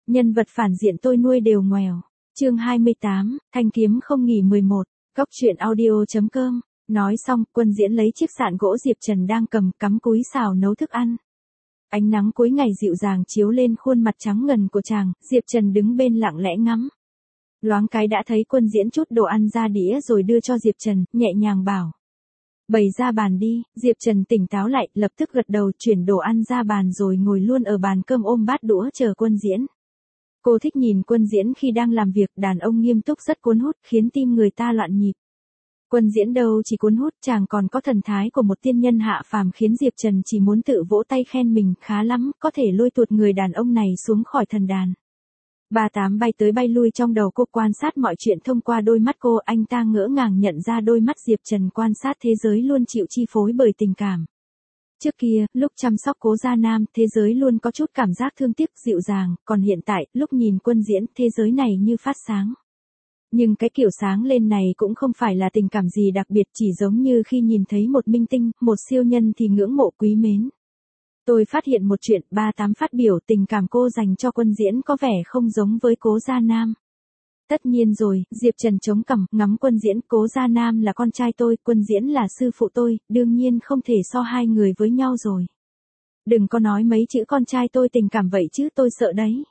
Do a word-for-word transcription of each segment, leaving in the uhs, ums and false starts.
Nhân vật phản diện tôi nuôi đều ngoèo. Chương hai mươi tám, Thanh kiếm không nghỉ mười một. Góc truyện audio.com. Nói xong, Quân Diễn lấy chiếc sạn gỗ Diệp Trần đang cầm cắm cúi xào nấu thức ăn. Ánh nắng cuối ngày dịu dàng chiếu lên khuôn mặt trắng ngần của chàng, Diệp Trần đứng bên lặng lẽ ngắm. Loáng cái đã thấy Quân Diễn chút đồ ăn ra đĩa rồi đưa cho Diệp Trần, nhẹ nhàng bảo. Bày ra bàn đi. Diệp Trần tỉnh táo lại, lập tức gật đầu chuyển đồ ăn ra bàn rồi ngồi luôn ở bàn cơm ôm bát đũa chờ Quân Diễn. Cô thích nhìn Quân Diễn khi đang làm việc, đàn ông nghiêm túc rất cuốn hút, khiến tim người ta loạn nhịp. Quân Diễn đâu chỉ cuốn hút, chàng còn có thần thái của một tiên nhân hạ phàm khiến Diệp Trần chỉ muốn tự vỗ tay khen mình, khá lắm, có thể lôi tuột người đàn ông này xuống khỏi thần đàn. Ba tám bay tới bay lui trong đầu cô, quan sát mọi chuyện thông qua đôi mắt cô, anh ta ngỡ ngàng nhận ra đôi mắt Diệp Trần quan sát thế giới luôn chịu chi phối bởi tình cảm. Trước kia, lúc chăm sóc Cố Gia Nam, thế giới luôn có chút cảm giác thương tiếc, dịu dàng, còn hiện tại, lúc nhìn Quân Diễn, thế giới này như phát sáng. Nhưng cái kiểu sáng lên này cũng không phải là tình cảm gì đặc biệt, chỉ giống như khi nhìn thấy một minh tinh, một siêu nhân thì ngưỡng mộ quý mến. Tôi phát hiện một chuyện, ba tám phát biểu tình cảm cô dành cho Quân Diễn có vẻ không giống với Cố Gia Nam. Tất nhiên rồi, Diệp Trần chống cằm, ngắm Quân Diễn, Cố Gia Nam là con trai tôi, Quân Diễn là sư phụ tôi, đương nhiên không thể so hai người với nhau rồi. Đừng có nói mấy chữ con trai tôi tình cảm vậy chứ, tôi sợ đấy.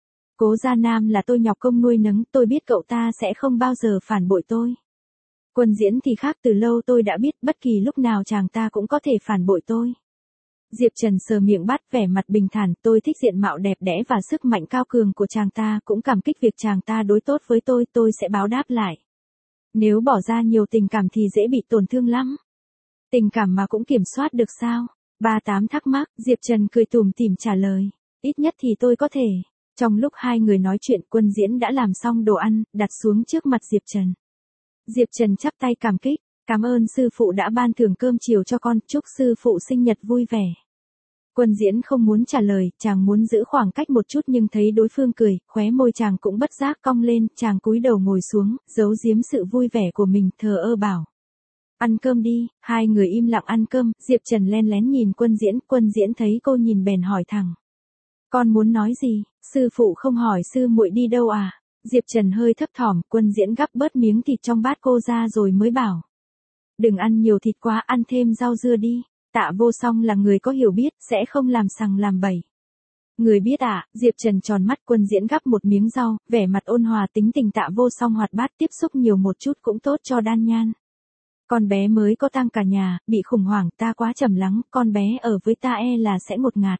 Cố Gia Nam là tôi nhọc công nuôi nấng, tôi biết cậu ta sẽ không bao giờ phản bội tôi. Quân Diễn thì khác, từ lâu tôi đã biết, bất kỳ lúc nào chàng ta cũng có thể phản bội tôi. Diệp Trần sờ miệng bắt, vẻ mặt bình thản, tôi thích diện mạo đẹp đẽ và sức mạnh cao cường của chàng ta, cũng cảm kích việc chàng ta đối tốt với tôi, tôi sẽ báo đáp lại. Nếu bỏ ra nhiều tình cảm thì dễ bị tổn thương lắm. Tình cảm mà cũng kiểm soát được sao? ba tám thắc mắc, Diệp Trần cười tủm tỉm trả lời. Ít nhất thì tôi có thể. Trong lúc hai người nói chuyện, Quân Diễn đã làm xong đồ ăn, đặt xuống trước mặt Diệp Trần. Diệp Trần chắp tay cảm kích, cảm ơn sư phụ đã ban thưởng cơm chiều cho con, chúc sư phụ sinh nhật vui vẻ. Quân Diễn không muốn trả lời, chàng muốn giữ khoảng cách một chút nhưng thấy đối phương cười, khóe môi chàng cũng bất giác cong lên, chàng cúi đầu ngồi xuống, giấu giếm sự vui vẻ của mình, thờ ơ bảo. Ăn cơm đi. Hai người im lặng ăn cơm, Diệp Trần len lén nhìn Quân Diễn, Quân Diễn thấy cô nhìn bèn hỏi thẳng. Con muốn nói gì, sư phụ không hỏi sư muội đi đâu à? Diệp Trần hơi thấp thỏm, Quân Diễn gắp bớt miếng thịt trong bát cô ra rồi mới bảo. Đừng ăn nhiều thịt quá, ăn thêm rau dưa đi. Tạ Vô Song là người có hiểu biết, sẽ không làm sằng làm bậy. Người biết à? Diệp Trần tròn mắt, Quân Diễn gắp một miếng rau, vẻ mặt ôn hòa, tính tình Tạ Vô Song hoạt bát, tiếp xúc nhiều một chút cũng tốt cho đan nhan. Con bé mới có tang cả nhà, bị khủng hoảng, ta quá trầm lắng, con bé ở với ta e là sẽ ngột ngạt.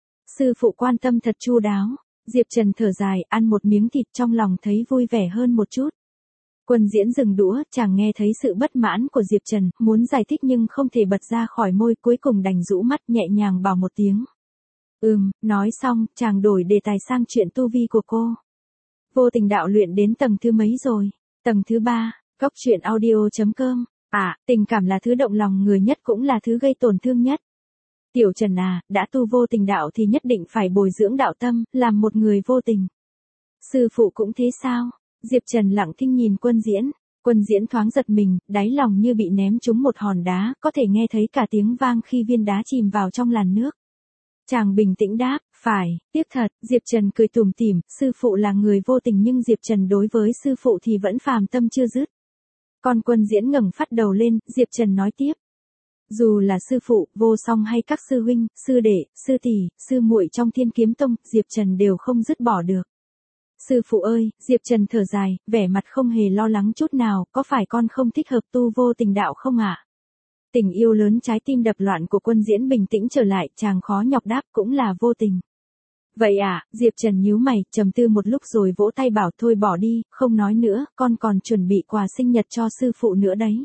Sư phụ quan tâm thật chu đáo. Diệp Trần thở dài, ăn một miếng thịt trong lòng thấy vui vẻ hơn một chút. Quân Diễn dừng đũa, chàng nghe thấy sự bất mãn của Diệp Trần, muốn giải thích nhưng không thể bật ra khỏi môi, cuối cùng đành rũ mắt nhẹ nhàng bảo một tiếng. Ừm, nói xong, chàng đổi đề tài sang chuyện tu vi của cô. Vô tình đạo luyện đến tầng thứ mấy rồi? Tầng thứ ba. Góc truyện audio.com. À, tình cảm là thứ động lòng người nhất, cũng là thứ gây tổn thương nhất. Tiểu Trần à, đã tu vô tình đạo thì nhất định phải bồi dưỡng đạo tâm, làm một người vô tình. Sư phụ cũng thế sao? Diệp Trần lặng thinh nhìn Quân Diễn. Quân Diễn thoáng giật mình, đáy lòng như bị ném trúng một hòn đá, có thể nghe thấy cả tiếng vang khi viên đá chìm vào trong làn nước. Chàng bình tĩnh đáp, phải, tiếc thật. Diệp Trần cười tủm tỉm, sư phụ là người vô tình nhưng Diệp Trần đối với sư phụ thì vẫn phàm tâm chưa dứt. Còn Quân Diễn ngẩng phát đầu lên, Diệp Trần nói tiếp. Dù là sư phụ, Vô Song hay các sư huynh, sư đệ, sư tỷ, sư muội trong Thiên Kiếm Tông, Diệp Trần đều không dứt bỏ được. Sư phụ ơi, Diệp Trần thở dài, vẻ mặt không hề lo lắng chút nào, có phải con không thích hợp tu vô tình đạo không ạ? À? Tình yêu lớn trái tim đập loạn của Quân Diễn bình tĩnh trở lại, chàng khó nhọc đáp, cũng là vô tình. Vậy à? Diệp Trần nhíu mày, trầm tư một lúc rồi vỗ tay bảo thôi bỏ đi, không nói nữa, con còn chuẩn bị quà sinh nhật cho sư phụ nữa đấy.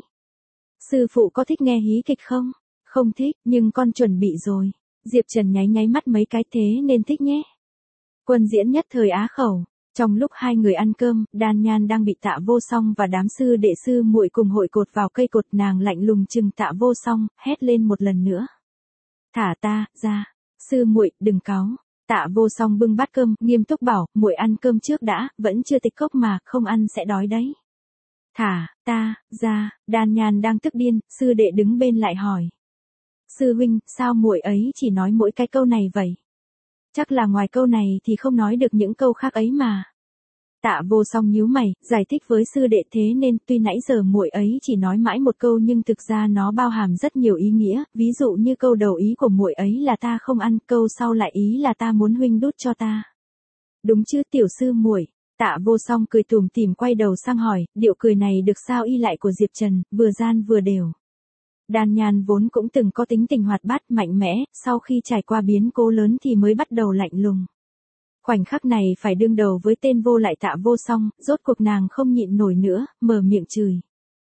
Sư phụ có thích nghe hí kịch không? Không thích, nhưng con chuẩn bị rồi. Diệp Trần nháy nháy mắt mấy cái, thế nên thích nhé. Quân Diễn nhất thời á khẩu. Trong lúc hai người ăn cơm, đan nhan đang bị Tạ Vô Song và đám sư đệ sư muội cùng hội cột vào cây cột, nàng lạnh lùng chừng Tạ Vô Song, hét lên một lần nữa. Thả ta ra, sư muội, đừng cáu. Tạ Vô Song bưng bát cơm, nghiêm túc bảo, muội ăn cơm trước đã, vẫn chưa tịch cốc mà, không ăn sẽ đói đấy. Thả ta ra. Đan nhan đang tức điên, sư đệ đứng bên lại hỏi. Sư huynh, sao muội ấy chỉ nói mỗi cái câu này vậy? Chắc là ngoài câu này thì không nói được những câu khác ấy mà. Tạ Vô Song nhíu mày, giải thích với sư đệ thế nên tuy nãy giờ muội ấy chỉ nói mãi một câu nhưng thực ra nó bao hàm rất nhiều ý nghĩa, ví dụ như câu đầu ý của muội ấy là ta không ăn, câu sau lại ý là ta muốn huynh đút cho ta. Đúng chứ tiểu sư muội? Tạ Vô Song cười tủm tỉm quay đầu sang hỏi, điệu cười này được sao y lại của Diệp Trần, vừa gian vừa đều. Đan Nhan vốn cũng từng có tính tình hoạt bát mạnh mẽ, sau khi trải qua biến cố lớn thì mới bắt đầu lạnh lùng. Khoảnh khắc này phải đương đầu với tên vô lại Tạ Vô Song, rốt cuộc nàng không nhịn nổi nữa, mở miệng chửi.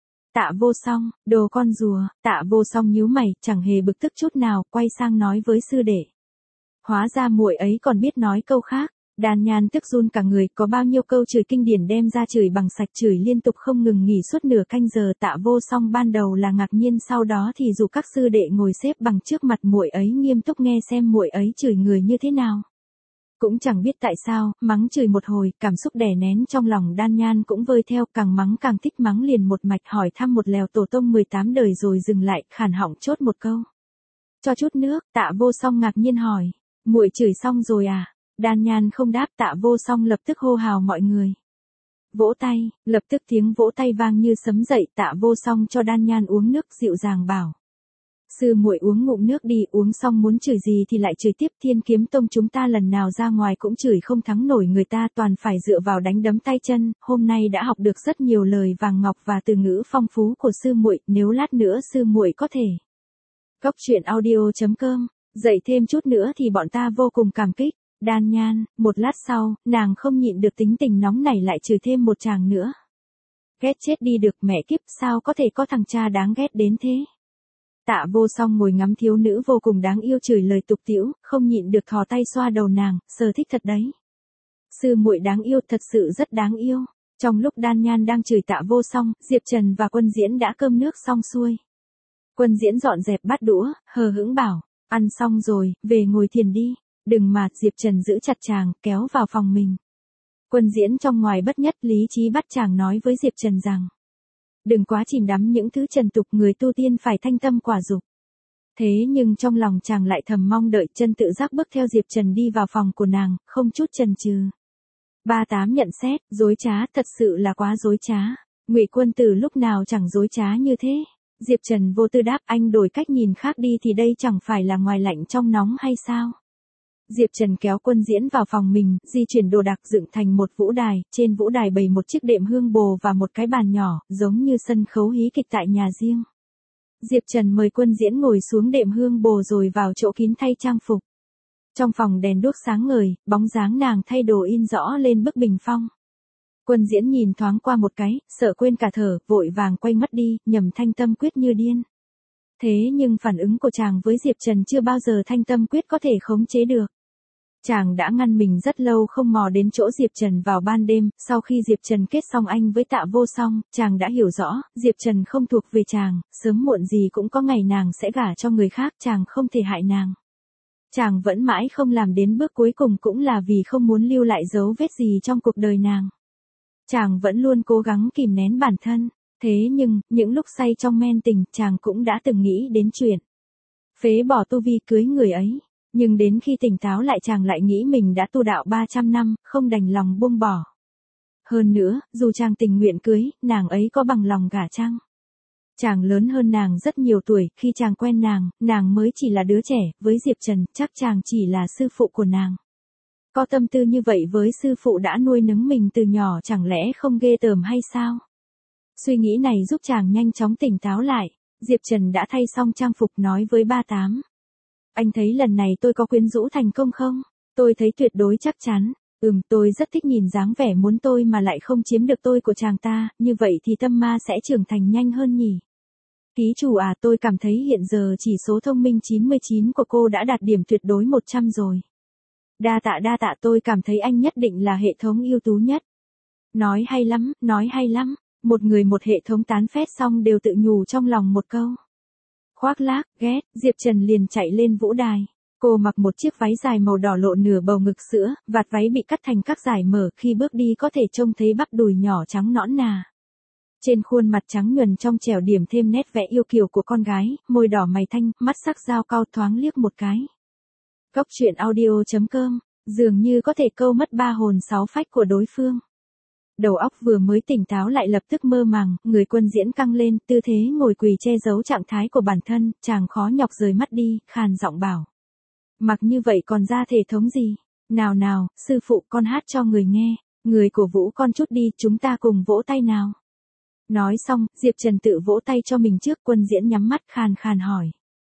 Tạ Vô Song, đồ con rùa. Tạ Vô Song nhíu mày, chẳng hề bực tức chút nào, quay sang nói với sư đệ. Hóa ra muội ấy còn biết nói câu khác. Đan Nhan tức run cả người, có bao nhiêu câu chửi kinh điển đem ra chửi bằng sạch, chửi liên tục không ngừng nghỉ suốt nửa canh giờ. Tạ Vô Song ban đầu là ngạc nhiên, sau đó thì dù các sư đệ ngồi xếp bằng trước mặt muội ấy nghiêm túc nghe xem muội ấy chửi người như thế nào. Cũng chẳng biết tại sao, mắng chửi một hồi, cảm xúc đè nén trong lòng Đan Nhan cũng vơi theo, càng mắng càng thích mắng liền một mạch, hỏi thăm một lèo tổ tông mười tám đời rồi dừng lại, khàn họng chốt một câu. Cho chút nước. Tạ Vô Song ngạc nhiên hỏi, muội chửi xong rồi à? Đan Nhan không đáp. Tạ Vô Song lập tức hô hào mọi người. Vỗ tay, lập tức tiếng vỗ tay vang như sấm dậy. Tạ Vô Song cho Đan Nhan uống nước, dịu dàng bảo. Sư muội uống ngụm nước đi, uống xong muốn chửi gì thì lại chửi tiếp. Thiên Kiếm Tông chúng ta lần nào ra ngoài cũng chửi không thắng nổi người ta, toàn phải dựa vào đánh đấm tay chân. Hôm nay đã học được rất nhiều lời vàng ngọc và từ ngữ phong phú của sư muội, nếu lát nữa sư muội có thể. Cốc truyện audio chấm com, dạy thêm chút nữa thì bọn ta vô cùng cảm kích. Đan Nhan, một lát sau, nàng không nhịn được tính tình nóng nảy lại chửi thêm một tràng nữa. Ghét chết đi được, mẹ kiếp, sao có thể có thằng cha đáng ghét đến thế. Tạ Vô Song ngồi ngắm thiếu nữ vô cùng đáng yêu chửi lời tục tĩu, không nhịn được thò tay xoa đầu nàng, sờ thích thật đấy. Sư muội đáng yêu, thật sự rất đáng yêu. Trong lúc Đan Nhan đang chửi Tạ Vô Song, Diệp Trần và Quân Diễn đã cơm nước xong xuôi. Quân Diễn dọn dẹp bát đũa, hờ hững bảo, ăn xong rồi, về ngồi thiền đi. Đừng mà. Diệp Trần giữ chặt chàng, kéo vào phòng mình. Quân Diễn trong ngoài bất nhất, lý trí bắt chàng nói với Diệp Trần rằng. Đừng quá chìm đắm những thứ trần tục, người tu tiên phải thanh tâm quả dục. Thế nhưng trong lòng chàng lại thầm mong đợi, chân tự giác bước theo Diệp Trần đi vào phòng của nàng, không chút chần chừ. Ba Tám nhận xét, dối trá, thật sự là quá dối trá. Ngụy Quân Tử lúc nào chẳng dối trá như thế. Diệp Trần vô tư đáp, anh đổi cách nhìn khác đi thì đây chẳng phải là ngoài lạnh trong nóng hay sao? Diệp Trần kéo Quân Diễn vào phòng mình, di chuyển đồ đạc dựng thành một vũ đài, trên vũ đài bày một chiếc đệm hương bồ và một cái bàn nhỏ, giống như sân khấu hí kịch tại nhà riêng. Diệp Trần mời Quân Diễn ngồi xuống đệm hương bồ rồi vào chỗ kín thay trang phục. Trong phòng đèn đuốc sáng ngời, bóng dáng nàng thay đồ in rõ lên bức bình phong. Quân Diễn nhìn thoáng qua một cái, sợ quên cả thở, vội vàng quay mắt đi, nhầm thanh tâm quyết như điên. Thế nhưng phản ứng của chàng với Diệp Trần chưa bao giờ thanh tâm quyết có thể khống chế được. Chàng đã ngăn mình rất lâu không mò đến chỗ Diệp Trần vào ban đêm, sau khi Diệp Trần kết xong anh với Tạ Vô Song, chàng đã hiểu rõ, Diệp Trần không thuộc về chàng, sớm muộn gì cũng có ngày nàng sẽ gả cho người khác, chàng không thể hại nàng. Chàng vẫn mãi không làm đến bước cuối cùng cũng là vì không muốn lưu lại dấu vết gì trong cuộc đời nàng. Chàng vẫn luôn cố gắng kìm nén bản thân, thế nhưng, những lúc say trong men tình, chàng cũng đã từng nghĩ đến chuyện phế bỏ tu vi cưới người ấy. Nhưng đến khi tỉnh táo lại chàng lại nghĩ mình đã tu đạo ba trăm năm, không đành lòng buông bỏ. Hơn nữa, dù chàng tình nguyện cưới, nàng ấy có bằng lòng gả chăng? Chàng lớn hơn nàng rất nhiều tuổi, khi chàng quen nàng, nàng mới chỉ là đứa trẻ, với Diệp Trần, chắc chàng chỉ là sư phụ của nàng. Có tâm tư như vậy với sư phụ đã nuôi nấng mình từ nhỏ chẳng lẽ không ghê tởm hay sao? Suy nghĩ này giúp chàng nhanh chóng tỉnh táo lại. Diệp Trần đã thay xong trang phục nói với Ba Tám. Anh thấy lần này tôi có quyến rũ thành công không? Tôi thấy tuyệt đối chắc chắn. Ừm, tôi rất thích nhìn dáng vẻ muốn tôi mà lại không chiếm được tôi của chàng ta, như vậy thì tâm ma sẽ trưởng thành nhanh hơn nhỉ? Ký chủ à, tôi cảm thấy hiện giờ chỉ số thông minh chín mươi chín của cô đã đạt điểm tuyệt đối một trăm rồi. Đa tạ đa tạ, tôi cảm thấy anh nhất định là hệ thống ưu tú nhất. Nói hay lắm, nói hay lắm. Một người một hệ thống tán phét xong đều tự nhủ trong lòng một câu. Khoác lác, ghét, Diệp Trần liền chạy lên vũ đài. Cô mặc một chiếc váy dài màu đỏ lộ nửa bầu ngực sữa, vạt váy bị cắt thành các dải mở, khi bước đi có thể trông thấy bắp đùi nhỏ trắng nõn nà. Trên khuôn mặt trắng nhuần trong trẻo điểm thêm nét vẽ yêu kiều của con gái, môi đỏ mày thanh, mắt sắc dao cau thoáng liếc một cái. Cốc truyện audio chấm com, dường như có thể câu mất ba hồn sáu phách của đối phương. Đầu óc vừa mới tỉnh táo lại lập tức mơ màng, người Quân Diễn căng lên, tư thế ngồi quỳ che giấu trạng thái của bản thân, chàng khó nhọc rời mắt đi, khàn giọng bảo. Mặc như vậy còn ra thể thống gì? Nào nào, sư phụ con hát cho người nghe, người cổ vũ con chút đi, chúng ta cùng vỗ tay nào. Nói xong, Diệp Trần tự vỗ tay cho mình trước. Quân Diễn nhắm mắt khàn khàn hỏi.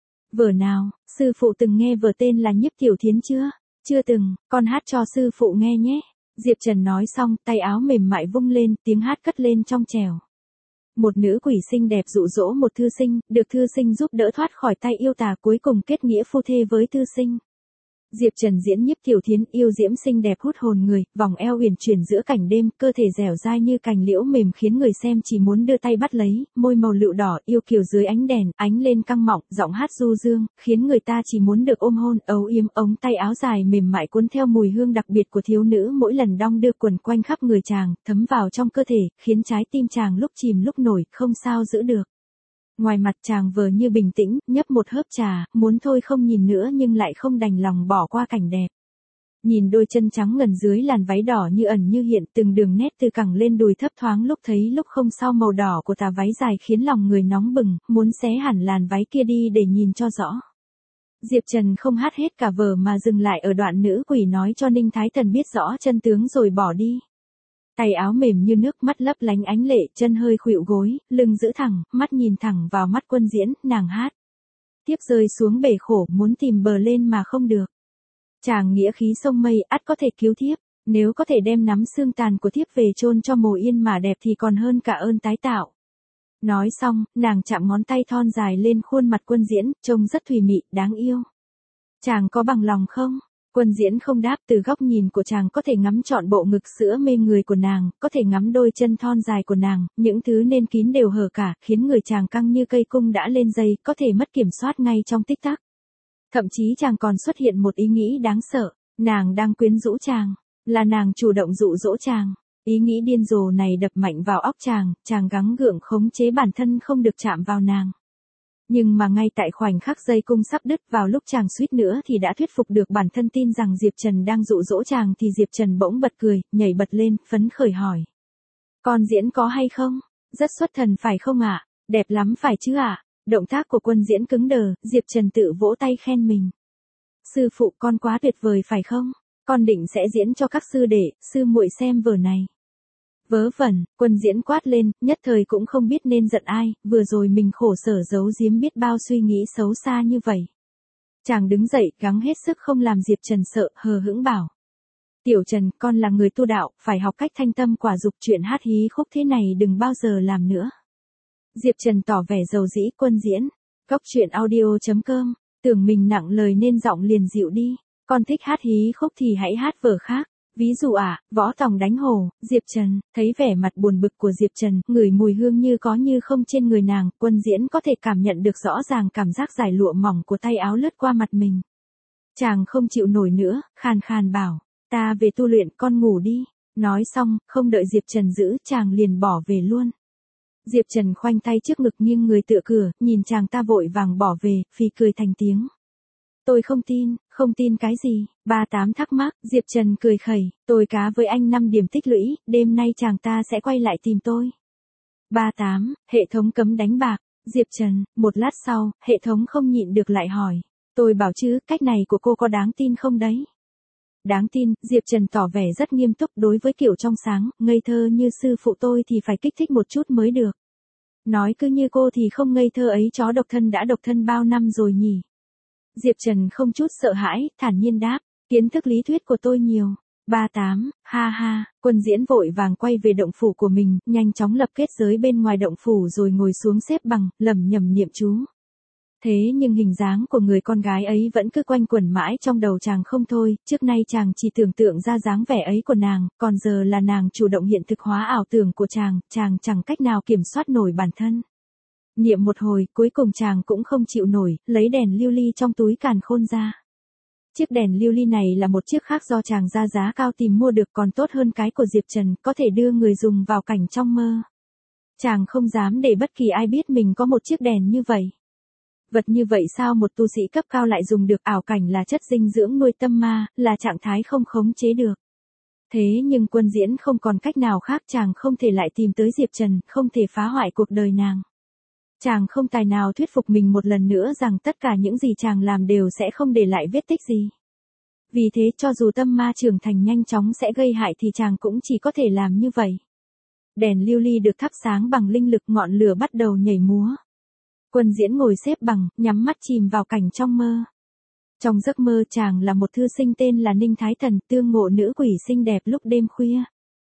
Vở nào, sư phụ từng nghe vở tên là Nhiếp Tiểu Thiến chưa? Chưa từng, con hát cho sư phụ nghe nhé. Diệp Trần nói xong, tay áo mềm mại vung lên, tiếng hát cất lên trong trẻo. Một nữ quỷ xinh đẹp dụ dỗ một thư sinh, được thư sinh giúp đỡ thoát khỏi tay yêu tà, cuối cùng kết nghĩa phu thê với thư sinh. Diệp Trần diễn Nhiếp Tiểu Thiến, yêu diễm xinh đẹp hút hồn người, vòng eo uyển chuyển giữa cảnh đêm, cơ thể dẻo dai như cành liễu mềm khiến người xem chỉ muốn đưa tay bắt lấy, môi màu lựu đỏ yêu kiều dưới ánh đèn, ánh lên căng mọng, giọng hát du dương, khiến người ta chỉ muốn được ôm hôn, âu yếm, ống tay áo dài mềm mại cuốn theo mùi hương đặc biệt của thiếu nữ mỗi lần đong đưa quần quanh khắp người chàng, thấm vào trong cơ thể, khiến trái tim chàng lúc chìm lúc nổi, không sao giữ được. Ngoài mặt chàng vờ như bình tĩnh, nhấp một hớp trà, muốn thôi không nhìn nữa nhưng lại không đành lòng bỏ qua cảnh đẹp. Nhìn đôi chân trắng ngần dưới làn váy đỏ như ẩn như hiện, từng đường nét từ cẳng lên đùi thấp thoáng lúc thấy lúc không, sau màu đỏ của tà váy dài khiến lòng người nóng bừng, muốn xé hẳn làn váy kia đi để nhìn cho rõ. Diệp Trần không hát hết cả vở mà dừng lại ở đoạn nữ quỷ nói cho Ninh Thái Tần biết rõ chân tướng rồi bỏ đi. Tay áo mềm như nước, mắt lấp lánh ánh lệ, chân hơi khuỵu gối, lưng giữ thẳng, mắt nhìn thẳng vào mắt Quân Diễn, nàng hát. Tiếp rơi xuống bể khổ, muốn tìm bờ lên mà không được. Chàng nghĩa khí sông mây, ắt có thể cứu thiếp, nếu có thể đem nắm xương tàn của thiếp về chôn cho mồ yên mà đẹp thì còn hơn cả ơn tái tạo. Nói xong, nàng chạm ngón tay thon dài lên khuôn mặt Quân Diễn, trông rất thùy mị, đáng yêu. Chàng có bằng lòng không? Quân Diễn không đáp, từ góc nhìn của chàng có thể ngắm trọn bộ ngực sữa mê người của nàng, có thể ngắm đôi chân thon dài của nàng, những thứ nên kín đều hở cả, khiến người chàng căng như cây cung đã lên dây, có thể mất kiểm soát ngay trong tích tắc. Thậm chí chàng còn xuất hiện một ý nghĩ đáng sợ, nàng đang quyến rũ chàng, là nàng chủ động dụ dỗ chàng. Ý nghĩ điên rồ này đập mạnh vào óc chàng, chàng gắng gượng khống chế bản thân không được chạm vào nàng. Nhưng mà ngay tại khoảnh khắc dây cung sắp đứt, vào lúc chàng suýt nữa thì đã thuyết phục được bản thân tin rằng Diệp Trần đang dụ dỗ chàng, thì Diệp Trần bỗng bật cười, nhảy bật lên, phấn khởi hỏi. Con diễn có hay không? Rất xuất thần phải không ạ? Đẹp lắm phải chứ ạ? Động tác của Quân Diễn cứng đờ, Diệp Trần tự vỗ tay khen mình. Sư phụ, con quá tuyệt vời phải không? Con định sẽ diễn cho các sư đệ, sư muội xem vở này. Vớ vẩn, Quân Diễn quát lên, nhất thời cũng không biết nên giận ai, vừa rồi mình khổ sở giấu giếm biết bao suy nghĩ xấu xa như vậy. Chàng đứng dậy, gắng hết sức không làm Diệp Trần sợ, hờ hững bảo. Tiểu Trần, con là người tu đạo, phải học cách thanh tâm quả dục, chuyện hát hí khúc thế này đừng bao giờ làm nữa. Diệp Trần tỏ vẻ dầu dĩ. Quân Diễn, cốc truyện audio chấm com, tưởng mình nặng lời nên giọng liền dịu đi, con thích hát hí khúc thì hãy hát vở khác. Ví dụ ạ, à, Võ Tòng đánh hổ. Diệp Trần, thấy vẻ mặt buồn bực của Diệp Trần, ngửi mùi hương như có như không trên người nàng, Quân Diễn có thể cảm nhận được rõ ràng cảm giác giải lụa mỏng của tay áo lướt qua mặt mình. Chàng không chịu nổi nữa, khàn khàn bảo, ta về tu luyện, con ngủ đi. Nói xong, không đợi Diệp Trần giữ, chàng liền bỏ về luôn. Diệp Trần khoanh tay trước ngực nghiêng người tựa cửa, nhìn chàng ta vội vàng bỏ về, phì cười thành tiếng. Tôi không tin, không tin cái gì? Ba Tám thắc mắc, Diệp Trần cười khẩy, tôi cá với anh năm điểm tích lũy, đêm nay chàng ta sẽ quay lại tìm tôi. Ba Tám, hệ thống cấm đánh bạc. Diệp Trần, một lát sau, hệ thống không nhịn được lại hỏi. Tôi bảo chứ, cách này của cô có đáng tin không đấy? Đáng tin, Diệp Trần tỏ vẻ rất nghiêm túc, đối với kiểu trong sáng, ngây thơ như sư phụ tôi thì phải kích thích một chút mới được. Nói cứ như cô thì không ngây thơ ấy, chó độc thân đã độc thân bao năm rồi nhỉ? Diệp Trần không chút sợ hãi, thản nhiên đáp, kiến thức lý thuyết của tôi nhiều. Ba Tám, ha ha, Quân Diễn vội vàng quay về động phủ của mình, nhanh chóng lập kết giới bên ngoài động phủ rồi ngồi xuống xếp bằng, lẩm nhẩm niệm chú. Thế nhưng hình dáng của người con gái ấy vẫn cứ quanh quẩn mãi trong đầu chàng không thôi, trước nay chàng chỉ tưởng tượng ra dáng vẻ ấy của nàng, còn giờ là nàng chủ động hiện thực hóa ảo tưởng của chàng, chàng chẳng cách nào kiểm soát nổi bản thân. Niệm một hồi, cuối cùng chàng cũng không chịu nổi, lấy đèn lưu ly trong túi càn khôn ra. Chiếc đèn lưu ly này là một chiếc khác do chàng ra giá cao tìm mua được, còn tốt hơn cái của Diệp Trần, có thể đưa người dùng vào cảnh trong mơ. Chàng không dám để bất kỳ ai biết mình có một chiếc đèn như vậy. Vật như vậy sao một tu sĩ cấp cao lại dùng được, ảo cảnh là chất dinh dưỡng nuôi tâm ma, là trạng thái không khống chế được. Thế nhưng Quân Diễn không còn cách nào khác, chàng không thể lại tìm tới Diệp Trần, không thể phá hoại cuộc đời nàng. Chàng không tài nào thuyết phục mình một lần nữa rằng tất cả những gì chàng làm đều sẽ không để lại vết tích gì. Vì thế cho dù tâm ma trưởng thành nhanh chóng sẽ gây hại thì chàng cũng chỉ có thể làm như vậy. Đèn lưu ly được thắp sáng bằng linh lực, ngọn lửa bắt đầu nhảy múa. Quân Diễn ngồi xếp bằng, nhắm mắt chìm vào cảnh trong mơ. Trong giấc mơ chàng là một thư sinh tên là Ninh Thái Thần, tương ngộ nữ quỷ xinh đẹp lúc đêm khuya.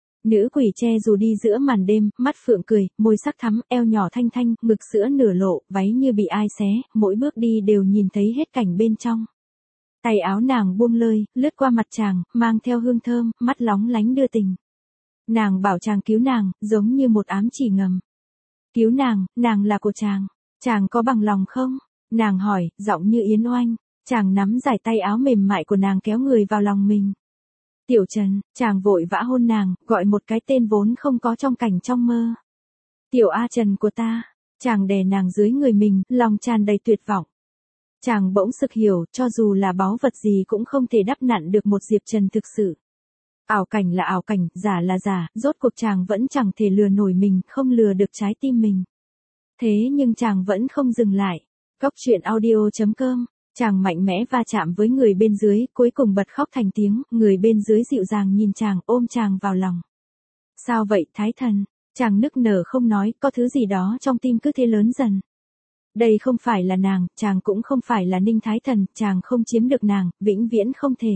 Nữ quỷ che dù đi giữa màn đêm, mắt phượng cười, môi sắc thắm, eo nhỏ thanh thanh, ngực sữa nửa lộ, váy như bị ai xé, mỗi bước đi đều nhìn thấy hết cảnh bên trong. Tay áo nàng buông lơi, lướt qua mặt chàng, mang theo hương thơm, mắt lóng lánh đưa tình. Nàng bảo chàng cứu nàng, giống như một ám chỉ ngầm. Cứu nàng, nàng là của chàng. Chàng có bằng lòng không? Nàng hỏi, giọng như yến oanh. Chàng nắm giải tay áo mềm mại của nàng kéo người vào lòng mình. Tiểu Trần, chàng vội vã hôn nàng, gọi một cái tên vốn không có trong cảnh trong mơ. Tiểu A Trần của ta. Chàng đè nàng dưới người mình, lòng tràn đầy tuyệt vọng. Chàng bỗng sực hiểu, cho dù là báu vật gì cũng không thể đắp nặn được một Diệp Trần thực sự. Ảo cảnh là ảo cảnh, giả là giả, rốt cuộc chàng vẫn chẳng thể lừa nổi mình, không lừa được trái tim mình. Thế nhưng chàng vẫn không dừng lại. Cóc truyện audio chấm com, chàng mạnh mẽ va chạm với người bên dưới, cuối cùng bật khóc thành tiếng, người bên dưới dịu dàng nhìn chàng, ôm chàng vào lòng. Sao vậy Thái Thần? Chàng nức nở không nói, có thứ gì đó trong tim cứ thế lớn dần. Đây không phải là nàng, chàng cũng không phải là Ninh Thái Thần, chàng không chiếm được nàng, vĩnh viễn không thể.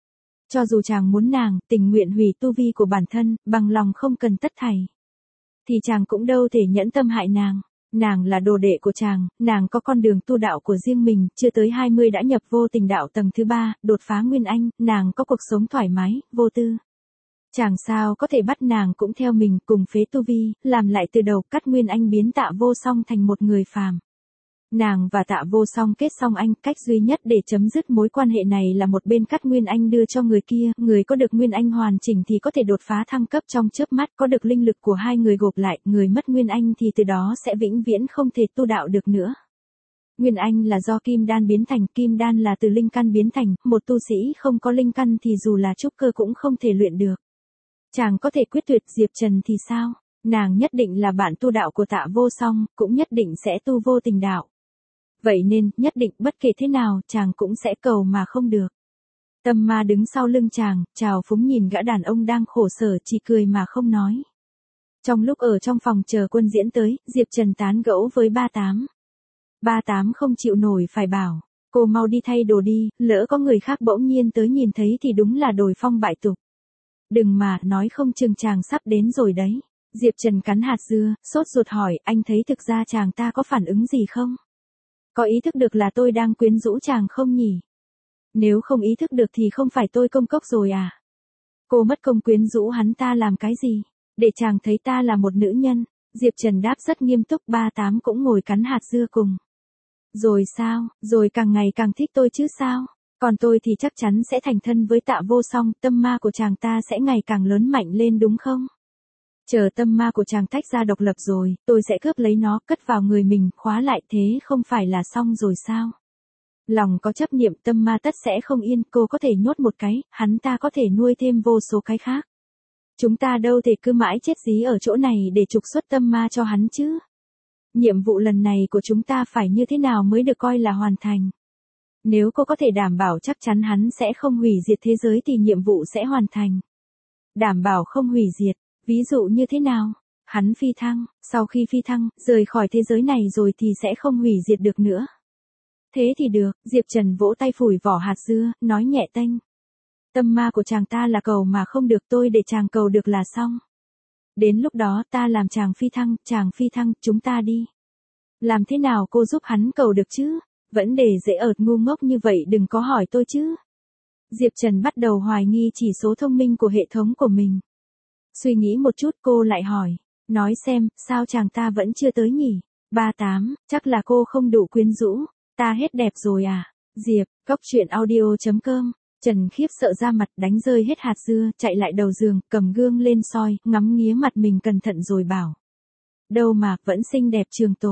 Cho dù chàng muốn nàng, tình nguyện hủy tu vi của bản thân, bằng lòng không cần tất thảy, thì chàng cũng đâu thể nhẫn tâm hại nàng. Nàng là đồ đệ của chàng, nàng có con đường tu đạo của riêng mình, chưa tới hai mươi đã nhập vô tình đạo tầng thứ ba, đột phá Nguyên Anh, nàng có cuộc sống thoải mái, vô tư. Chàng sao có thể bắt nàng cũng theo mình, cùng phế tu vi, làm lại từ đầu, cắt Nguyên Anh biến Tạ Vô Song thành một người phàm. Nàng và Tạ Vô Song kết song anh, cách duy nhất để chấm dứt mối quan hệ này là một bên cắt Nguyên Anh đưa cho người kia, người có được Nguyên Anh hoàn chỉnh thì có thể đột phá thăng cấp trong chớp mắt, có được linh lực của hai người gộp lại, người mất Nguyên Anh thì từ đó sẽ vĩnh viễn không thể tu đạo được nữa. Nguyên Anh là do kim đan biến thành, kim đan là từ linh căn biến thành, một tu sĩ không có linh căn thì dù là trúc cơ cũng không thể luyện được. Chàng có thể quyết tuyệt, Diệp Trần thì sao? Nàng nhất định là bạn tu đạo của Tạ Vô Song, cũng nhất định sẽ tu vô tình đạo. Vậy nên, nhất định bất kể thế nào, chàng cũng sẽ cầu mà không được. Tâm ma đứng sau lưng chàng, trào phúng nhìn gã đàn ông đang khổ sở, chỉ cười mà không nói. Trong lúc ở trong phòng chờ Quân Diễn tới, Diệp Trần tán gẫu với ba tám. ba tám không chịu nổi phải bảo, cô mau đi thay đồ đi, lỡ có người khác bỗng nhiên tới nhìn thấy thì đúng là đồi phong bại tục. Đừng mà, nói không chừng chàng sắp đến rồi đấy. Diệp Trần cắn hạt dưa, sốt ruột hỏi, anh thấy thực ra chàng ta có phản ứng gì không? Có ý thức được là tôi đang quyến rũ chàng không nhỉ? Nếu không ý thức được thì không phải tôi công cốc rồi à? Cô mất công quyến rũ hắn ta làm cái gì? Để chàng thấy ta là một nữ nhân. Diệp Trần đáp rất nghiêm túc, ba tám cũng ngồi cắn hạt dưa cùng. Rồi sao, rồi càng ngày càng thích tôi chứ sao? Còn tôi thì chắc chắn sẽ thành thân với Tạ Vô Song, tâm ma của chàng ta sẽ ngày càng lớn mạnh lên đúng không? Chờ tâm ma của chàng tách ra độc lập rồi, tôi sẽ cướp lấy nó, cất vào người mình, khóa lại, thế không phải là xong rồi sao? Lòng có chấp niệm, tâm ma tất sẽ không yên, cô có thể nhốt một cái, hắn ta có thể nuôi thêm vô số cái khác. Chúng ta đâu thể cứ mãi chết dí ở chỗ này để trục xuất tâm ma cho hắn chứ. Nhiệm vụ lần này của chúng ta phải như thế nào mới được coi là hoàn thành? Nếu cô có thể đảm bảo chắc chắn hắn sẽ không hủy diệt thế giới thì nhiệm vụ sẽ hoàn thành. Đảm bảo không hủy diệt, ví dụ như thế nào? Hắn phi thăng, sau khi phi thăng, rời khỏi thế giới này rồi thì sẽ không hủy diệt được nữa. Thế thì được, Diệp Trần vỗ tay phủi vỏ hạt dưa, nói nhẹ tênh. Tâm ma của chàng ta là cầu mà không được, tôi để chàng cầu được là xong. Đến lúc đó ta làm chàng phi thăng, chàng phi thăng, chúng ta đi. Làm thế nào cô giúp hắn cầu được chứ? Vẫn để dễ ợt ngu ngốc như vậy đừng có hỏi tôi chứ. Diệp Trần bắt đầu hoài nghi chỉ số thông minh của hệ thống của mình. Suy nghĩ một chút cô lại hỏi. Nói xem, sao chàng ta vẫn chưa tới nhỉ? ba tám, chắc là cô không đủ quyến rũ. Ta hết đẹp rồi à? Diệp, cóc truyện audio chấm com. Trần khiếp sợ ra mặt, đánh rơi hết hạt dưa, chạy lại đầu giường, cầm gương lên soi, ngắm nghía mặt mình cẩn thận rồi bảo. Đâu mà, vẫn xinh đẹp trường tồn.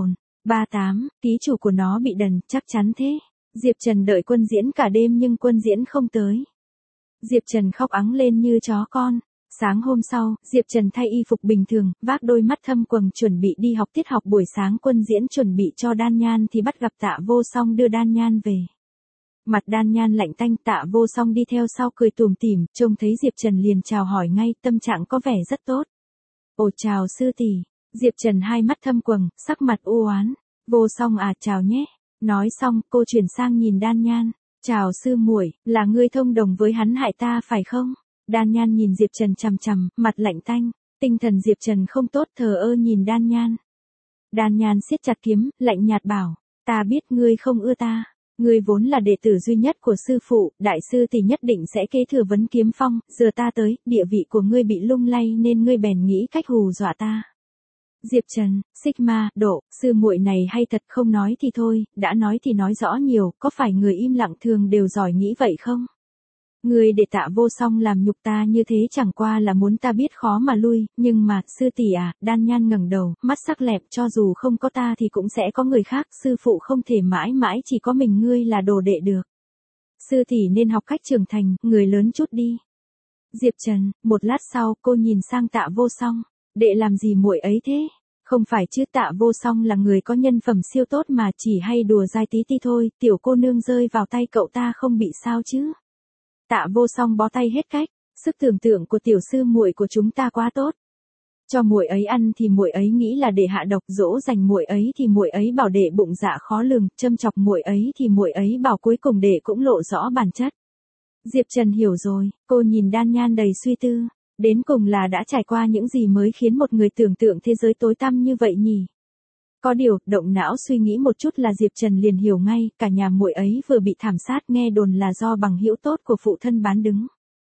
ba tám, ký chủ của nó bị đần, chắc chắn thế. Diệp Trần đợi Quân Diễn cả đêm nhưng Quân Diễn không tới. Diệp Trần khóc ắng lên như chó con. Sáng hôm sau, Diệp Trần thay y phục bình thường, vác đôi mắt thâm quầng chuẩn bị đi học tiết học buổi sáng. Quân Diễn chuẩn bị cho Đan Nhan thì bắt gặp Tạ Vô Song đưa Đan Nhan về. Mặt Đan Nhan lạnh tanh, Tạ Vô Song đi theo sau cười tủm tỉm, trông thấy Diệp Trần liền chào hỏi ngay, tâm trạng có vẻ rất tốt. Ồ chào sư tỷ. Diệp Trần hai mắt thâm quầng, sắc mặt u oán. Vô Song à, chào nhé. Nói xong, cô chuyển sang nhìn Đan Nhan. Chào sư muội, là ngươi thông đồng với hắn hại ta phải không? Đan Nhan nhìn Diệp Trần chằm chằm, mặt lạnh tanh. Tinh thần Diệp Trần không tốt, thờ ơ nhìn Đan Nhan. Đan Nhan siết chặt kiếm, lạnh nhạt bảo. Ta biết ngươi không ưa ta. Ngươi vốn là đệ tử duy nhất của sư phụ, đại sư thì nhất định sẽ kế thừa vấn kiếm phong. Giờ ta tới, địa vị của ngươi bị lung lay nên ngươi bèn nghĩ cách hù dọa ta. Diệp Trần, Sigma, Độ, sư muội này hay thật, không nói thì thôi, đã nói thì nói rõ nhiều, có phải người im lặng thường đều giỏi nghĩ vậy không? Người để Tạ Vô Song làm nhục ta như thế chẳng qua là muốn ta biết khó mà lui, nhưng mà, sư tỷ à, Đan Nhan ngẩng đầu, mắt sắc lẹm, cho dù không có ta thì cũng sẽ có người khác, sư phụ không thể mãi mãi chỉ có mình ngươi là đồ đệ được. Sư tỷ nên học cách trưởng thành, người lớn chút đi. Diệp Trần, một lát sau, cô nhìn sang Tạ Vô Song. Đệ làm gì muội ấy thế? Không phải chứ, Tạ Vô Song là người có nhân phẩm siêu tốt mà, chỉ hay đùa dai tí tí thôi, tiểu cô nương rơi vào tay cậu ta không bị sao chứ? Tạ Vô Song bó tay hết cách, sức tưởng tượng của tiểu sư muội của chúng ta quá tốt. Cho muội ấy ăn thì muội ấy nghĩ là để hạ độc, dỗ dành muội ấy thì muội ấy bảo đệ bụng dạ khó lường, châm chọc muội ấy thì muội ấy bảo cuối cùng đệ cũng lộ rõ bản chất. Diệp Trần hiểu rồi, cô nhìn Đan Nhan đầy suy tư. Đến cùng là đã trải qua những gì mới khiến một người tưởng tượng thế giới tối tăm như vậy nhỉ? Có điều, động não suy nghĩ một chút là Diệp Trần liền hiểu ngay, cả nhà muội ấy vừa bị thảm sát, nghe đồn là do bằng hữu tốt của phụ thân bán đứng.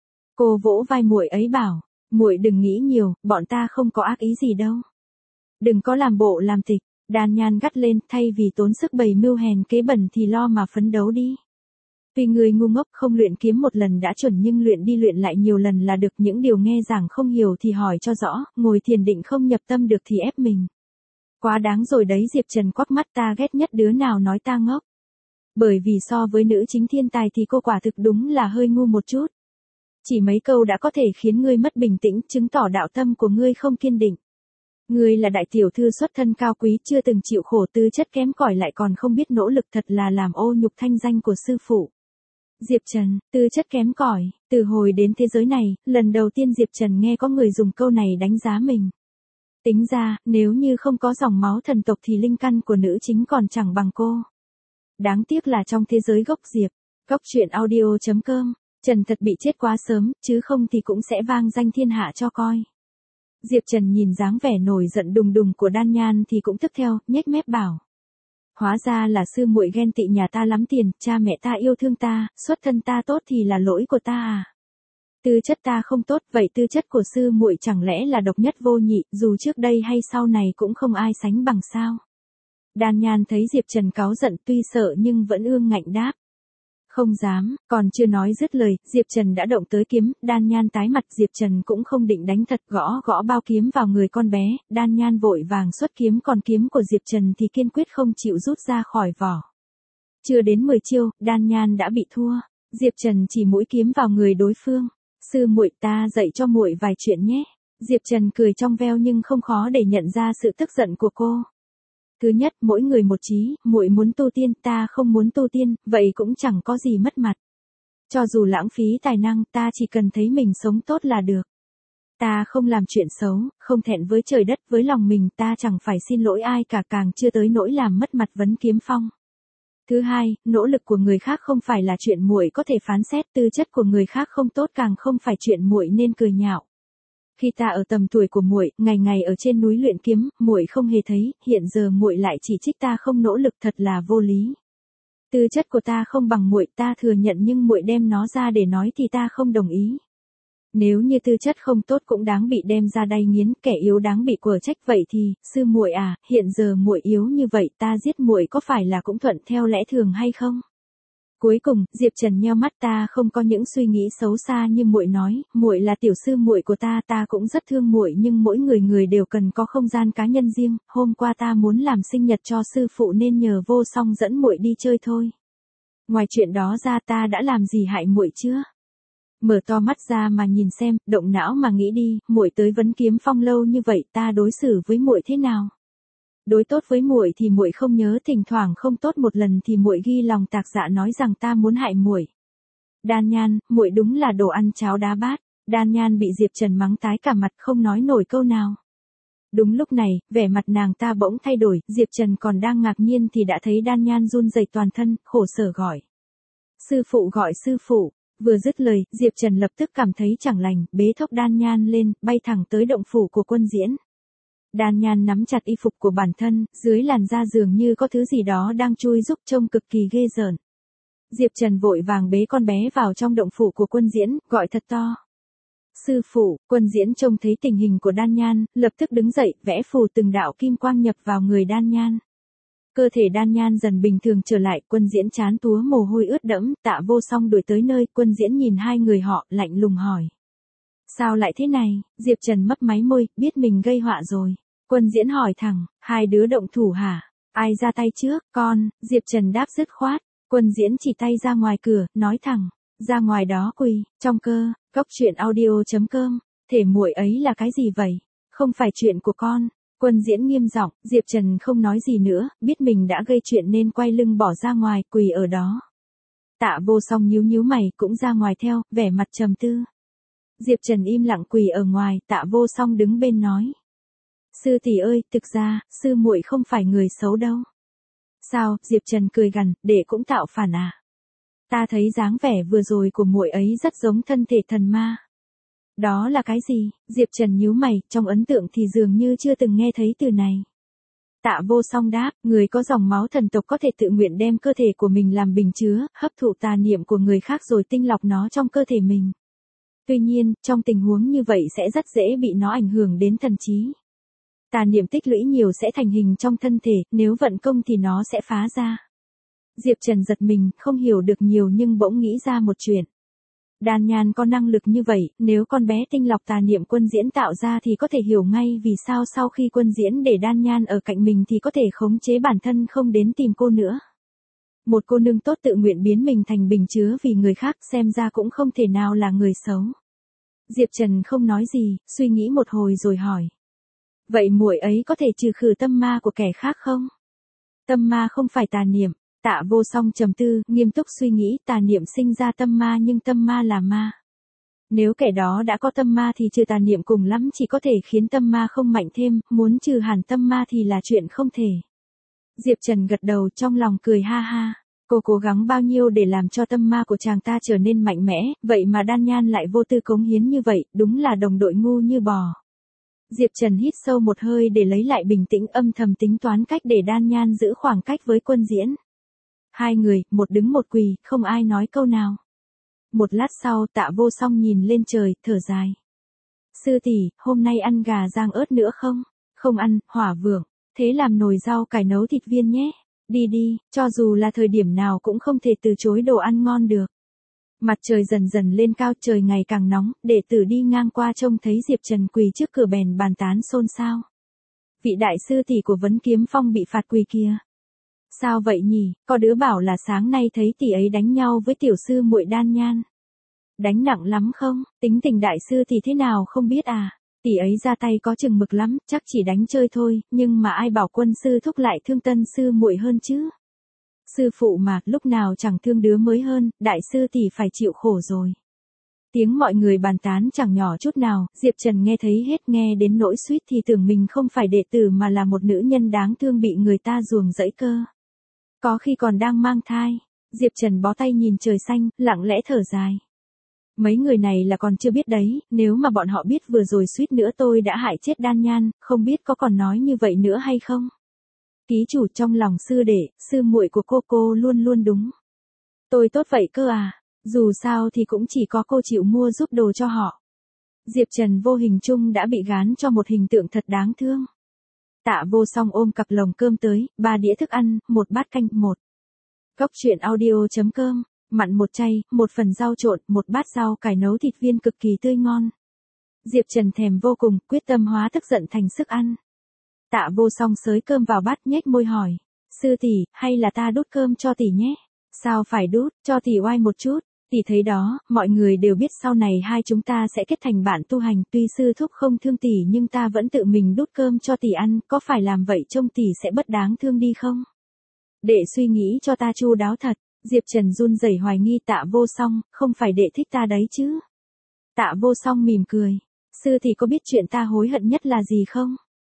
Cô vỗ vai muội ấy bảo, muội đừng nghĩ nhiều, bọn ta không có ác ý gì đâu. Đừng có làm bộ làm tịch. Đan Nhan gắt lên, thay vì tốn sức bày mưu hèn kế bẩn thì lo mà phấn đấu đi. Vì người ngu ngốc không luyện kiếm một lần đã chuẩn nhưng luyện đi luyện lại nhiều lần là được, những điều nghe giảng không hiểu thì hỏi cho rõ, ngồi thiền định không nhập tâm được thì ép mình. Quá đáng rồi đấy. Diệp Trần quắc mắt, ta ghét nhất đứa nào nói ta ngốc. Bởi vì so với nữ chính thiên tài thì cô quả thực đúng là hơi ngu một chút. Chỉ mấy câu đã có thể khiến ngươi mất bình tĩnh, chứng tỏ đạo tâm của ngươi không kiên định. Ngươi là đại tiểu thư xuất thân cao quý, chưa từng chịu khổ, tư chất kém cỏi lại còn không biết nỗ lực, thật là làm ô nhục thanh danh của sư phụ. Diệp Trần, tư chất kém cỏi, từ hồi đến thế giới này, lần đầu tiên Diệp Trần nghe có người dùng câu này đánh giá mình. Tính ra, nếu như không có dòng máu thần tộc thì linh căn của nữ chính còn chẳng bằng cô. Đáng tiếc là trong thế giới gốc Diệp, góc truyện audio chấm com, Trần thật bị chết quá sớm, chứ không thì cũng sẽ vang danh thiên hạ cho coi. Diệp Trần nhìn dáng vẻ nổi giận đùng đùng của Đan Nhan thì cũng tức theo, nhếch mép bảo. Hóa ra là sư muội ghen tị nhà ta lắm tiền, cha mẹ ta yêu thương ta, xuất thân ta tốt thì là lỗi của ta à? Tư chất ta không tốt, vậy tư chất của sư muội chẳng lẽ là độc nhất vô nhị, dù trước đây hay sau này cũng không ai sánh bằng sao? Đan Nhan thấy Diệp Trần cáu giận, tuy sợ nhưng vẫn ương ngạnh đáp. Không dám, còn chưa nói dứt lời, Diệp Trần đã động tới kiếm, Đan Nhan tái mặt, Diệp Trần cũng không định đánh thật, gõ gõ bao kiếm vào người con bé, Đan Nhan vội vàng xuất kiếm, còn kiếm của Diệp Trần thì kiên quyết không chịu rút ra khỏi vỏ. Chưa đến mười chiêu, Đan Nhan đã bị thua, Diệp Trần chỉ mũi kiếm vào người đối phương. Sư muội, ta dạy cho muội vài chuyện nhé. Diệp Trần cười trong veo nhưng không khó để nhận ra sự tức giận của cô. Thứ nhất, mỗi người một chí, muội muốn tu tiên, ta không muốn tu tiên, vậy cũng chẳng có gì mất mặt. Cho dù lãng phí tài năng, ta chỉ cần thấy mình sống tốt là được. Ta không làm chuyện xấu, không thẹn với trời đất, với lòng mình, ta chẳng phải xin lỗi ai cả, càng chưa tới nỗi làm mất mặt vấn kiếm phong. Thứ hai, nỗ lực của người khác không phải là chuyện muội có thể phán xét, tư chất của người khác không tốt càng không phải chuyện muội nên cười nhạo. Khi ta ở tầm tuổi của muội, ngày ngày ở trên núi luyện kiếm, muội không hề thấy, hiện giờ muội lại chỉ trích ta không nỗ lực, thật là vô lý. Tư chất của ta không bằng muội, ta thừa nhận, nhưng muội đem nó ra để nói thì ta không đồng ý. Nếu như tư chất không tốt cũng đáng bị đem ra đay nghiến, kẻ yếu đáng bị quở trách, vậy thì, sư muội à, hiện giờ muội yếu như vậy, ta giết muội có phải là cũng thuận theo lẽ thường hay không? Cuối cùng, Diệp Trần nheo mắt, ta không có những suy nghĩ xấu xa như muội nói, muội là tiểu sư muội của ta, ta cũng rất thương muội, nhưng mỗi người người đều cần có không gian cá nhân riêng, hôm qua ta muốn làm sinh nhật cho sư phụ nên nhờ Vô Song dẫn muội đi chơi thôi. Ngoài chuyện đó ra ta đã làm gì hại muội chưa? Mở to mắt ra mà nhìn xem, động não mà nghĩ đi, muội tới Vấn Kiếm Phong lâu như vậy, ta đối xử với muội thế nào? Đối tốt với muội thì muội không nhớ, thỉnh thoảng không tốt một lần thì muội ghi lòng tạc dạ nói rằng ta muốn hại muội. Đan Nhan, muội đúng là đồ ăn cháo đá bát. Đan Nhan bị Diệp Trần mắng tái cả mặt, không nói nổi câu nào. Đúng lúc này, vẻ mặt nàng ta bỗng thay đổi, Diệp Trần còn đang ngạc nhiên thì đã thấy Đan Nhan run rẩy toàn thân, khổ sở gọi. Sư phụ, gọi sư phụ. Vừa dứt lời, Diệp Trần lập tức cảm thấy chẳng lành, bế thốc Đan Nhan lên, bay thẳng tới động phủ của Quân Diễn. Đan Nhan nắm chặt y phục của bản thân, dưới làn da dường như có thứ gì đó đang chui rúc, trông cực kỳ ghê rợn. Diệp Trần vội vàng bế con bé vào trong động phủ của Quân Diễn, gọi thật to. Sư phụ. Quân Diễn trông thấy tình hình của Đan Nhan, lập tức đứng dậy, vẽ phù từng đạo kim quang nhập vào người Đan Nhan. Cơ thể Đan Nhan dần bình thường trở lại, Quân Diễn chán túa mồ hôi ướt đẫm, Tạ Vô Song đuổi tới nơi, Quân Diễn nhìn hai người họ, lạnh lùng hỏi. Sao lại thế này? Diệp Trần mấp máy môi, biết mình gây họa rồi. Quân Diễn hỏi thẳng, hai đứa động thủ hả? Ai ra tay trước? Con. Diệp Trần đáp dứt khoát. Quân Diễn chỉ tay ra ngoài cửa, nói thẳng, ra ngoài đó quỳ. Trong cơ. Cốc truyện audio chấm com. Thể muội ấy là cái gì vậy? Không phải chuyện của con. Quân Diễn nghiêm giọng. Diệp Trần không nói gì nữa, biết mình đã gây chuyện nên quay lưng bỏ ra ngoài, quỳ ở đó. Tạ Vô Song nhíu nhíu mày, cũng ra ngoài theo, vẻ mặt trầm tư. Diệp Trần im lặng quỳ ở ngoài, Tạ Vô Song đứng bên nói. Sư tỷ ơi, thực ra, sư muội không phải người xấu đâu. Sao? Diệp Trần cười gằn, đệ cũng tạo phản à? Ta thấy dáng vẻ vừa rồi của muội ấy rất giống thân thể thần ma. Đó là cái gì? Diệp Trần nhíu mày, trong ấn tượng thì dường như chưa từng nghe thấy từ này. Tạ Vô Song đáp, người có dòng máu thần tộc có thể tự nguyện đem cơ thể của mình làm bình chứa, hấp thụ tà niệm của người khác rồi tinh lọc nó trong cơ thể mình. Tuy nhiên, trong tình huống như vậy sẽ rất dễ bị nó ảnh hưởng đến thần trí. Tà niệm tích lũy nhiều sẽ thành hình trong thân thể, nếu vận công thì nó sẽ phá ra. Diệp Trần giật mình, không hiểu được nhiều nhưng bỗng nghĩ ra một chuyện. Đan Nhan có năng lực như vậy, nếu con bé tinh lọc tà niệm Quân Diễn tạo ra thì có thể hiểu ngay vì sao sau khi Quân Diễn để Đan Nhan ở cạnh mình thì có thể khống chế bản thân không đến tìm cô nữa. Một cô nương tốt tự nguyện biến mình thành bình chứa vì người khác, xem ra cũng không thể nào là người xấu. Diệp Trần không nói gì, suy nghĩ một hồi rồi hỏi. Vậy muội ấy có thể trừ khử tâm ma của kẻ khác không? Tâm ma không phải tà niệm. Tạ Vô Song trầm tư, nghiêm túc suy nghĩ, tà niệm sinh ra tâm ma nhưng tâm ma là ma. Nếu kẻ đó đã có tâm ma thì trừ tà niệm cùng lắm chỉ có thể khiến tâm ma không mạnh thêm, muốn trừ hẳn tâm ma thì là chuyện không thể. Diệp Trần gật đầu, trong lòng cười ha ha. Cô cố gắng bao nhiêu để làm cho tâm ma của chàng ta trở nên mạnh mẽ, vậy mà Đan Nhan lại vô tư cống hiến như vậy, đúng là đồng đội ngu như bò. Diệp Trần hít sâu một hơi để lấy lại bình tĩnh, âm thầm tính toán cách để Đan Nhan giữ khoảng cách với Quân Diễn. Hai người, một đứng một quỳ, không ai nói câu nào. Một lát sau, Tạ Vô Song nhìn lên trời, thở dài. Sư tỷ, hôm nay ăn gà rang ớt nữa không? Không ăn, hỏa vượng. Thế làm nồi rau cải nấu thịt viên nhé. Đi đi, cho dù là thời điểm nào cũng không thể từ chối đồ ăn ngon được. Mặt trời dần dần lên cao, trời ngày càng nóng, đệ tử đi ngang qua trông thấy Diệp Trần quỳ trước cửa bèn bàn tán xôn xao. Vị đại sư tỷ của Vấn Kiếm Phong bị phạt quỳ kìa. Sao vậy nhỉ, có đứa bảo là sáng nay thấy tỷ ấy đánh nhau với tiểu sư muội Đan Nhan. Đánh nặng lắm không, tính tình đại sư thì thế nào không biết à, tỷ ấy ra tay có chừng mực lắm, chắc chỉ đánh chơi thôi, nhưng mà ai bảo Quân sư thúc lại thương tân sư muội hơn chứ. Sư phụ mà, lúc nào chẳng thương đứa mới hơn, đại sư thì phải chịu khổ rồi. Tiếng mọi người bàn tán chẳng nhỏ chút nào, Diệp Trần nghe thấy hết, nghe đến nỗi suýt thì tưởng mình không phải đệ tử mà là một nữ nhân đáng thương bị người ta ruồng rẫy cơ. Có khi còn đang mang thai, Diệp Trần bó tay nhìn trời xanh, lặng lẽ thở dài. Mấy người này là còn chưa biết đấy, nếu mà bọn họ biết vừa rồi suýt nữa tôi đã hại chết Đan Nhan, không biết có còn nói như vậy nữa hay không. Ký chủ trong lòng sư đệ, sư muội của cô cô luôn luôn đúng. Tôi tốt vậy cơ à, dù sao thì cũng chỉ có cô chịu mua giúp đồ cho họ. Diệp Trần vô hình chung đã bị gán cho một hình tượng thật đáng thương. Tạ Vô Song ôm cặp lồng cơm tới, ba đĩa thức ăn, một bát canh, một Cóc truyện audio.com, mặn một chay, một phần rau trộn, một bát rau cải nấu thịt viên cực kỳ tươi ngon. Diệp Trần thèm vô cùng, quyết tâm hóa tức giận thành sức ăn. Tạ Vô Song xới cơm vào bát nhếch môi hỏi, sư tỷ, hay là ta đút cơm cho tỷ nhé? Sao phải đút, cho tỷ oai một chút. Tỷ thấy đó, mọi người đều biết sau này hai chúng ta sẽ kết thành bạn tu hành, tuy sư thúc không thương tỷ nhưng ta vẫn tự mình đút cơm cho tỷ ăn, có phải làm vậy trông tỷ sẽ bất đáng thương đi không? Đệ suy nghĩ cho ta chu đáo thật. Diệp Trần run rẩy hoài nghi Tạ Vô Song, không phải đệ thích ta đấy chứ? Tạ Vô Song mỉm cười, sư thì có biết chuyện ta hối hận nhất là gì không?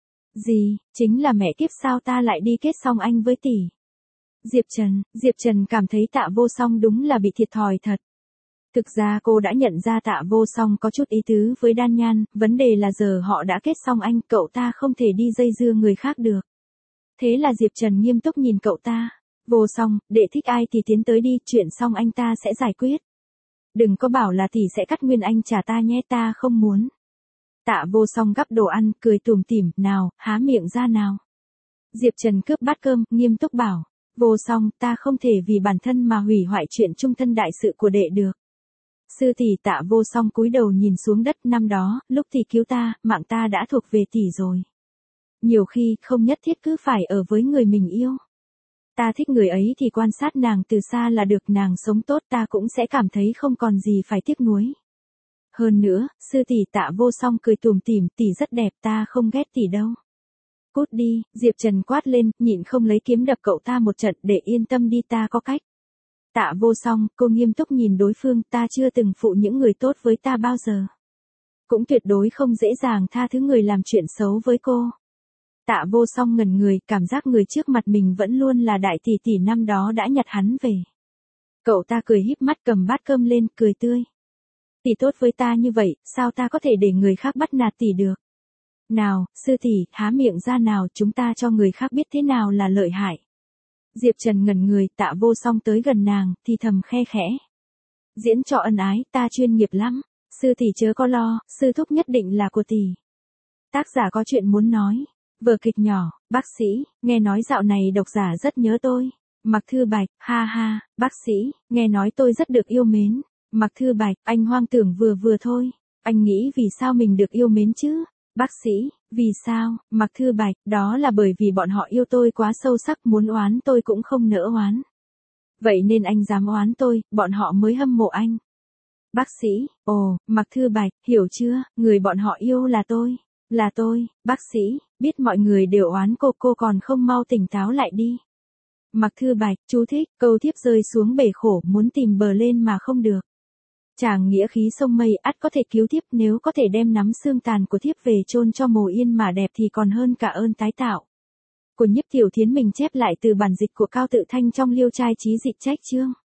Gì, chính là mẹ kiếp sao ta lại đi kết song anh với tỷ. Diệp Trần, Diệp Trần cảm thấy Tạ Vô Song đúng là bị thiệt thòi thật. Thực ra cô đã nhận ra Tạ Vô Song có chút ý tứ với Đan Nhan, vấn đề là giờ họ đã kết song anh, cậu ta không thể đi dây dưa người khác được. Thế là Diệp Trần nghiêm túc nhìn cậu ta, Vô Song, đệ thích ai thì tiến tới đi, chuyện xong anh ta sẽ giải quyết. Đừng có bảo là tỷ sẽ cắt nguyên anh trả ta nhé, ta không muốn. Tạ Vô Song gắp đồ ăn, cười tủm tỉm, nào, há miệng ra nào. Diệp Trần cướp bát cơm, nghiêm túc bảo, Vô Song, ta không thể vì bản thân mà hủy hoại chuyện trung thân đại sự của đệ được. Sư tỷ. Tạ Vô Song cúi đầu nhìn xuống đất, năm đó, lúc tỷ cứu ta, mạng ta đã thuộc về tỷ rồi. Nhiều khi, không nhất thiết cứ phải ở với người mình yêu. Ta thích người ấy thì quan sát nàng từ xa là được, nàng sống tốt ta cũng sẽ cảm thấy không còn gì phải tiếc nuối. Hơn nữa, sư tỷ. Tạ Vô Song cười tủm tỉm, tỷ rất đẹp, ta không ghét tỷ đâu. Cút đi, Diệp Trần quát lên, nhịn không lấy kiếm đập cậu ta một trận, để yên tâm đi, ta có cách. Tạ Vô Song, cô nghiêm túc nhìn đối phương, ta chưa từng phụ những người tốt với ta bao giờ. Cũng tuyệt đối không dễ dàng tha thứ người làm chuyện xấu với cô. Tạ Vô Song ngẩn người, cảm giác người trước mặt mình vẫn luôn là đại tỷ tỷ năm đó đã nhặt hắn về. Cậu ta cười híp mắt cầm bát cơm lên, cười tươi. Tỷ tốt với ta như vậy, sao ta có thể để người khác bắt nạt tỷ được? Nào, sư tỷ, há miệng ra nào, chúng ta cho người khác biết thế nào là lợi hại. Diệp Trần ngẩn người, Tạ Vô Song tới gần nàng, thì thầm khe khẽ. Diễn trò ân ái, ta chuyên nghiệp lắm. Sư tỷ chớ có lo, sư thúc nhất định là của tỷ. Tác giả có chuyện muốn nói. Vở kịch nhỏ, bác sĩ, nghe nói dạo này độc giả rất nhớ tôi. Mạc Thư Bạch, ha ha, bác sĩ, nghe nói tôi rất được yêu mến. Mạc Thư Bạch, anh hoang tưởng vừa vừa thôi. Anh nghĩ vì sao mình được yêu mến chứ? Bác sĩ, vì sao? Mạc Thư Bạch, đó là bởi vì bọn họ yêu tôi quá sâu sắc, muốn oán tôi cũng không nỡ oán. Vậy nên anh dám oán tôi, bọn họ mới hâm mộ anh. Bác sĩ, ồ, Mạc Thư Bạch, hiểu chưa, người bọn họ yêu là tôi. Là tôi, bác sĩ, biết mọi người đều oán cô, cô còn không mau tỉnh táo lại đi. Mạc Thư Bạch, chú thích, câu thiếp rơi xuống bể khổ, muốn tìm bờ lên mà không được. Chàng nghĩa khí sông mây, ắt có thể cứu thiếp, nếu có thể đem nắm xương tàn của thiếp về chôn cho mồ yên mà đẹp thì còn hơn cả ơn tái tạo. Của Nhiếp Tiểu Thiến mình chép lại từ bản dịch của Cao Tự Thanh trong Liêu Trai Chí Dịch Trách chương.